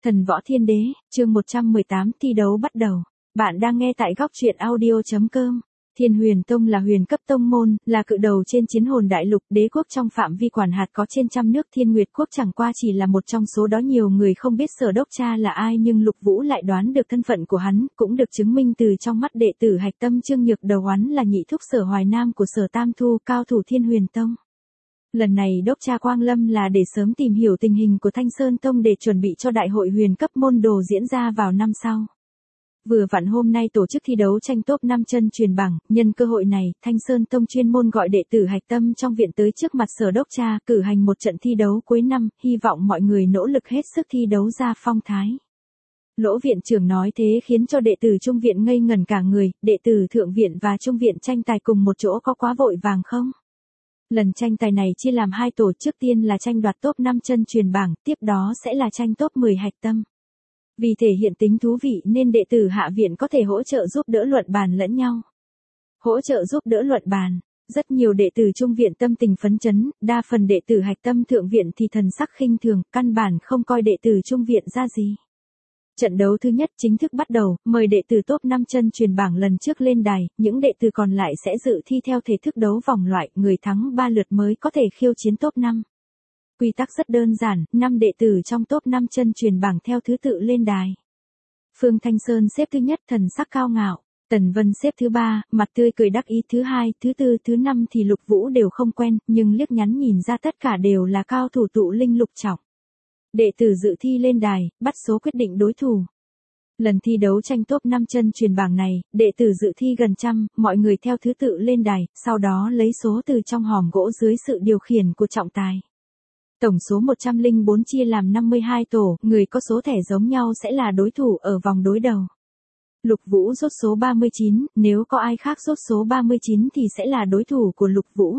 Thần Võ Thiên Đế, chương 118 thi đấu bắt đầu. Bạn đang nghe tại góc truyện audio.com. Thiên Huyền Tông là huyền cấp tông môn, là cự đầu trên chiến hồn đại lục, đế quốc trong phạm vi quản hạt có trên trăm nước. Thiên Nguyệt quốc chẳng qua chỉ là một trong số đó. Nhiều người không biết Sở Đốc Cha là ai, nhưng Lục Vũ lại đoán được thân phận của hắn, cũng được chứng minh từ trong mắt đệ tử hạch tâm Trương Nhược Đầu. Hắn là nhị thúc Sở Hoài Nam của Sở Tam Thu, cao thủ Thiên Huyền Tông. Lần này Đốc Cha Quang Lâm là để sớm tìm hiểu tình hình của Thanh Sơn Tông để chuẩn bị cho đại hội huyền cấp môn đồ diễn ra vào năm sau. Vừa vặn hôm nay tổ chức thi đấu tranh top 5 chân truyền bảng, nhân cơ hội này, Thanh Sơn Tông chuyên môn gọi đệ tử hạch tâm trong viện tới trước mặt Sở Đốc Cha, cử hành một trận thi đấu cuối năm, hy vọng mọi người nỗ lực hết sức thi đấu ra phong thái. Lỗ viện trưởng nói thế khiến cho đệ tử trung viện ngây ngẩn cả người. Đệ tử thượng viện và trung viện tranh tài cùng một chỗ có quá vội vàng không? Lần tranh tài này chia làm hai tổ, trước tiên là tranh đoạt top 5 chân truyền bảng, tiếp đó sẽ là tranh top 10 hạch tâm. Vì thể hiện tính thú vị nên đệ tử hạ viện có thể hỗ trợ giúp đỡ luận bàn lẫn nhau. Hỗ trợ giúp đỡ luận bàn, rất nhiều đệ tử trung viện tâm tình phấn chấn, đa phần đệ tử hạch tâm thượng viện thì thần sắc khinh thường, căn bản không coi đệ tử trung viện ra gì. Trận đấu thứ nhất chính thức bắt đầu, mời đệ tử top 5 chân truyền bảng lần trước lên đài, những đệ tử còn lại sẽ dự thi theo thể thức đấu vòng loại, người thắng 3 lượt mới có thể khiêu chiến top 5. Quy tắc rất đơn giản, 5 đệ tử trong top 5 chân truyền bảng theo thứ tự lên đài. Phương Thanh Sơn xếp thứ nhất, thần sắc cao ngạo. Tần Vân xếp thứ 3, mặt tươi cười đắc ý. Thứ 2, thứ 4, thứ 5 thì Lục Vũ đều không quen, nhưng liếc nhắn nhìn ra tất cả đều là cao thủ tụ linh lục trọng. Đệ tử dự thi lên đài, bắt số quyết định đối thủ. Lần thi đấu tranh top 5 chân truyền bảng này, đệ tử dự thi gần trăm, mọi người theo thứ tự lên đài, sau đó lấy số từ trong hòm gỗ dưới sự điều khiển của trọng tài. Tổng số 104 chia làm 52 tổ, người có số thẻ giống nhau sẽ là đối thủ ở vòng đối đầu. Lục Vũ rốt số 39, nếu có ai khác rốt số 39 thì sẽ là đối thủ của Lục Vũ.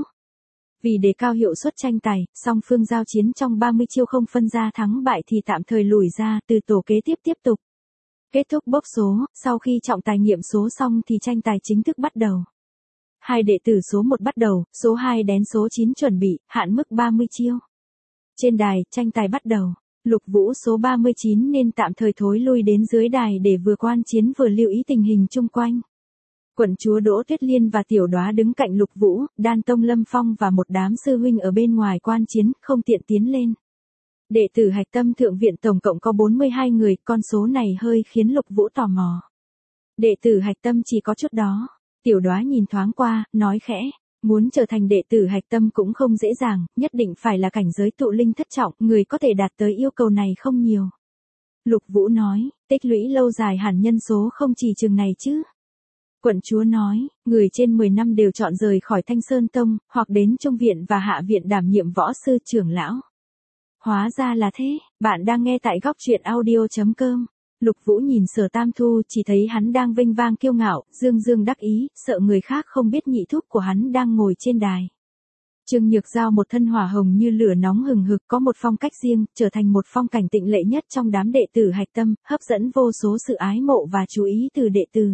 Vì đề cao hiệu suất tranh tài, song phương giao chiến trong 30 chiêu không phân ra thắng bại thì tạm thời lùi ra, từ tổ kế tiếp tục. Kết thúc bốc số, sau khi trọng tài nghiệm số xong thì tranh tài chính thức bắt đầu. Hai đệ tử số 1 bắt đầu, số 2 đến số 9 chuẩn bị, hạn mức 30 chiêu. Trên đài, tranh tài bắt đầu. Lục Vũ số 39 nên tạm thời thối lui đến dưới đài để vừa quan chiến vừa lưu ý tình hình chung quanh. Quận chúa Đỗ Tuyết Liên và Tiểu Đóa đứng cạnh Lục Vũ, Đan Tông Lâm Phong và một đám sư huynh ở bên ngoài quan chiến, không tiện tiến lên. Đệ tử hạch tâm thượng viện tổng cộng có 42 người, con số này hơi khiến Lục Vũ tò mò. Đệ tử hạch tâm chỉ có chút đó. Tiểu Đóa nhìn thoáng qua, nói khẽ, muốn trở thành đệ tử hạch tâm cũng không dễ dàng, nhất định phải là cảnh giới tụ linh thất trọng, người có thể đạt tới yêu cầu này không nhiều. Lục Vũ nói, tích lũy lâu dài hẳn nhân số không chỉ chừng này chứ. Quận chúa nói, người trên 10 năm đều chọn rời khỏi Thanh Sơn Tông, hoặc đến trung viện và hạ viện đảm nhiệm võ sư trưởng lão. Hóa ra là thế, bạn đang nghe tại góc truyện audio.com. Lục Vũ nhìn Sở Tam Thu, chỉ thấy hắn đang vênh vang kiêu ngạo, dương dương đắc ý, sợ người khác không biết nhị thúc của hắn đang ngồi trên đài. Trương Nhược Giao một thân hỏa hồng như lửa nóng hừng hực, có một phong cách riêng, trở thành một phong cảnh tịnh lệ nhất trong đám đệ tử hạch tâm, hấp dẫn vô số sự ái mộ và chú ý từ đệ tử.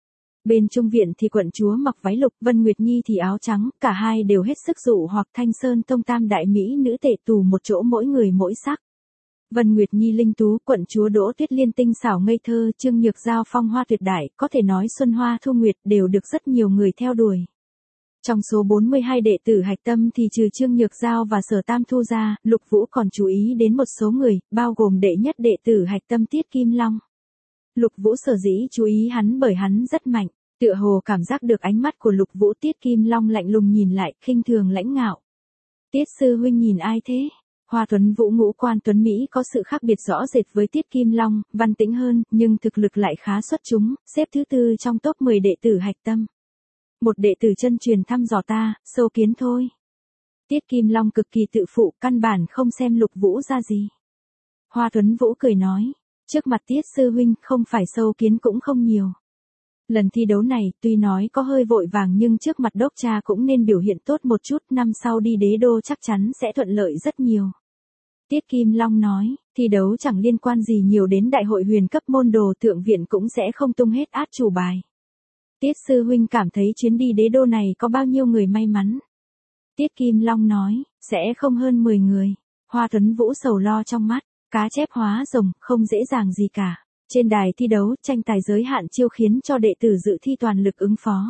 Bên trung viện thì quận chúa mặc váy lục, Vân Nguyệt Nhi thì áo trắng, cả hai đều hết sức dụ hoặc. Thanh Sơn Tông tam đại mỹ nữ tề tù một chỗ, mỗi người mỗi sắc. Vân Nguyệt Nhi linh tú, quận chúa Đỗ Tuyết Liên tinh xảo ngây thơ, Trương Nhược Giao phong hoa tuyệt đại, có thể nói xuân hoa thu nguyệt, đều được rất nhiều người theo đuổi. Trong số 42 đệ tử hạch tâm thì trừ Trương Nhược Giao và Sở Tam Thu ra, Lục Vũ còn chú ý đến một số người, bao gồm đệ nhất đệ tử hạch tâm Tiết Kim Long. Lục Vũ sở dĩ chú ý hắn bởi hắn rất mạnh, tựa hồ cảm giác được ánh mắt của Lục Vũ. Tiết Kim Long lạnh lùng nhìn lại, khinh thường lãnh ngạo. Tiết sư huynh nhìn ai thế? Hoa Tuấn Vũ ngũ quan tuấn Mỹ có sự khác biệt rõ rệt với Tiết Kim Long, văn tĩnh hơn, nhưng thực lực lại khá xuất chúng, xếp thứ 4 trong top 10 đệ tử hạch tâm. Một đệ tử chân truyền thăm dò ta, sâu kiến thôi. Tiết Kim Long cực kỳ tự phụ, căn bản không xem Lục Vũ ra gì. Hoa Tuấn Vũ cười nói, trước mặt Tiết sư huynh không phải sâu kiến cũng không nhiều. Lần thi đấu này, tuy nói có hơi vội vàng nhưng trước mặt Đốc Cha cũng nên biểu hiện tốt một chút, năm sau đi đế đô chắc chắn sẽ thuận lợi rất nhiều. Tiết Kim Long nói, thi đấu chẳng liên quan gì nhiều đến đại hội huyền cấp môn đồ, thượng viện cũng sẽ không tung hết át chủ bài. Tiết sư huynh cảm thấy chuyến đi đế đô này có bao nhiêu người may mắn? Tiết Kim Long nói, sẽ không hơn 10 người. Hoa Tuấn Vũ sầu lo trong mắt. cá chép hóa rồng, không dễ dàng gì cả. Trên đài thi đấu, tranh tài giới hạn chiêu khiến cho đệ tử dự thi toàn lực ứng phó.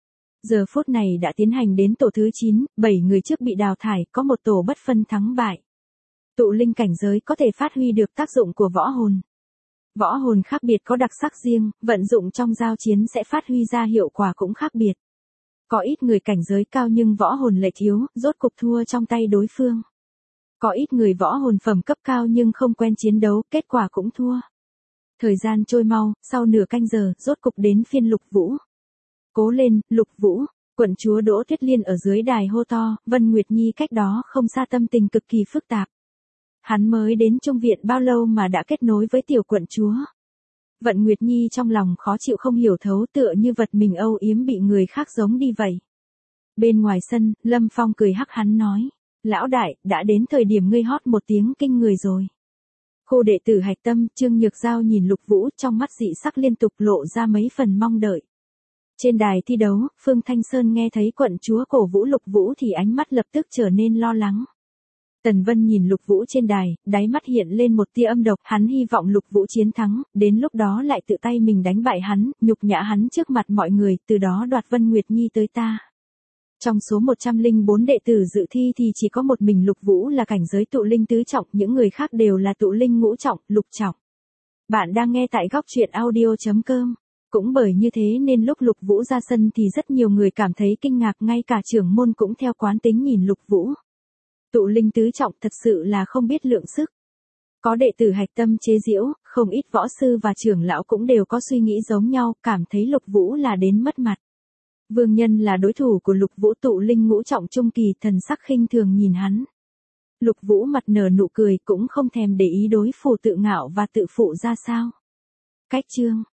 Giờ phút này đã tiến hành đến tổ thứ 9, 7 người trước bị đào thải, có một tổ bất phân thắng bại. Tụ linh cảnh giới có thể phát huy được tác dụng của võ hồn. Võ hồn khác biệt có đặc sắc riêng, vận dụng trong giao chiến sẽ phát huy ra hiệu quả cũng khác biệt. Có ít người cảnh giới cao nhưng võ hồn lệch yếu, rốt cục thua trong tay đối phương. Có ít người võ hồn phẩm cấp cao nhưng không quen chiến đấu, kết quả cũng thua. Thời gian trôi mau, sau nửa canh giờ, rốt cục đến phiên Lục Vũ. Cố lên, Lục Vũ, quận chúa Đỗ Tuyết Liên ở dưới đài hô to, Vân Nguyệt Nhi cách đó không xa tâm tình cực kỳ phức tạp. Hắn mới đến Trung viện bao lâu mà đã kết nối với tiểu quận chúa. Vận Nguyệt Nhi trong lòng khó chịu không hiểu thấu, tựa như vật mình âu yếm bị người khác giống đi vậy. Bên ngoài sân, Lâm Phong cười hắc hắn nói, lão đại, đã đến thời điểm ngươi hót một tiếng kinh người rồi. Khu đệ tử hạch tâm, Trương Nhược Giao nhìn Lục Vũ, trong mắt dị sắc liên tục lộ ra mấy phần mong đợi. Trên đài thi đấu, Phương Thanh Sơn nghe thấy quận chúa cổ vũ Lục Vũ thì ánh mắt lập tức trở nên lo lắng. Tần Vân nhìn Lục Vũ trên đài, đáy mắt hiện lên một tia âm độc, hắn hy vọng Lục Vũ chiến thắng, đến lúc đó lại tự tay mình đánh bại hắn, nhục nhã hắn trước mặt mọi người, từ đó đoạt Vân Nguyệt Nhi tới ta. Trong số 104 đệ tử dự thi thì chỉ có một mình Lục Vũ là cảnh giới tụ linh tứ trọng, những người khác đều là tụ linh ngũ trọng, lục trọng. Bạn đang nghe tại góc truyện audio.com. Cũng bởi như thế nên lúc Lục Vũ ra sân thì rất nhiều người cảm thấy kinh ngạc, ngay cả trưởng môn cũng theo quán tính nhìn Lục Vũ. Tụ linh tứ trọng thật sự là không biết lượng sức. Có đệ tử hạch tâm chế giễu, không ít võ sư và trưởng lão cũng đều có suy nghĩ giống nhau, cảm thấy Lục Vũ là đến mất mặt. Vương Nhân là đối thủ của Lục Vũ, tụ linh ngũ trọng trung kỳ, thần sắc khinh thường nhìn hắn. Lục Vũ mặt nở nụ cười, cũng không thèm để ý đối thủ tự ngạo và tự phụ ra sao. Cách chương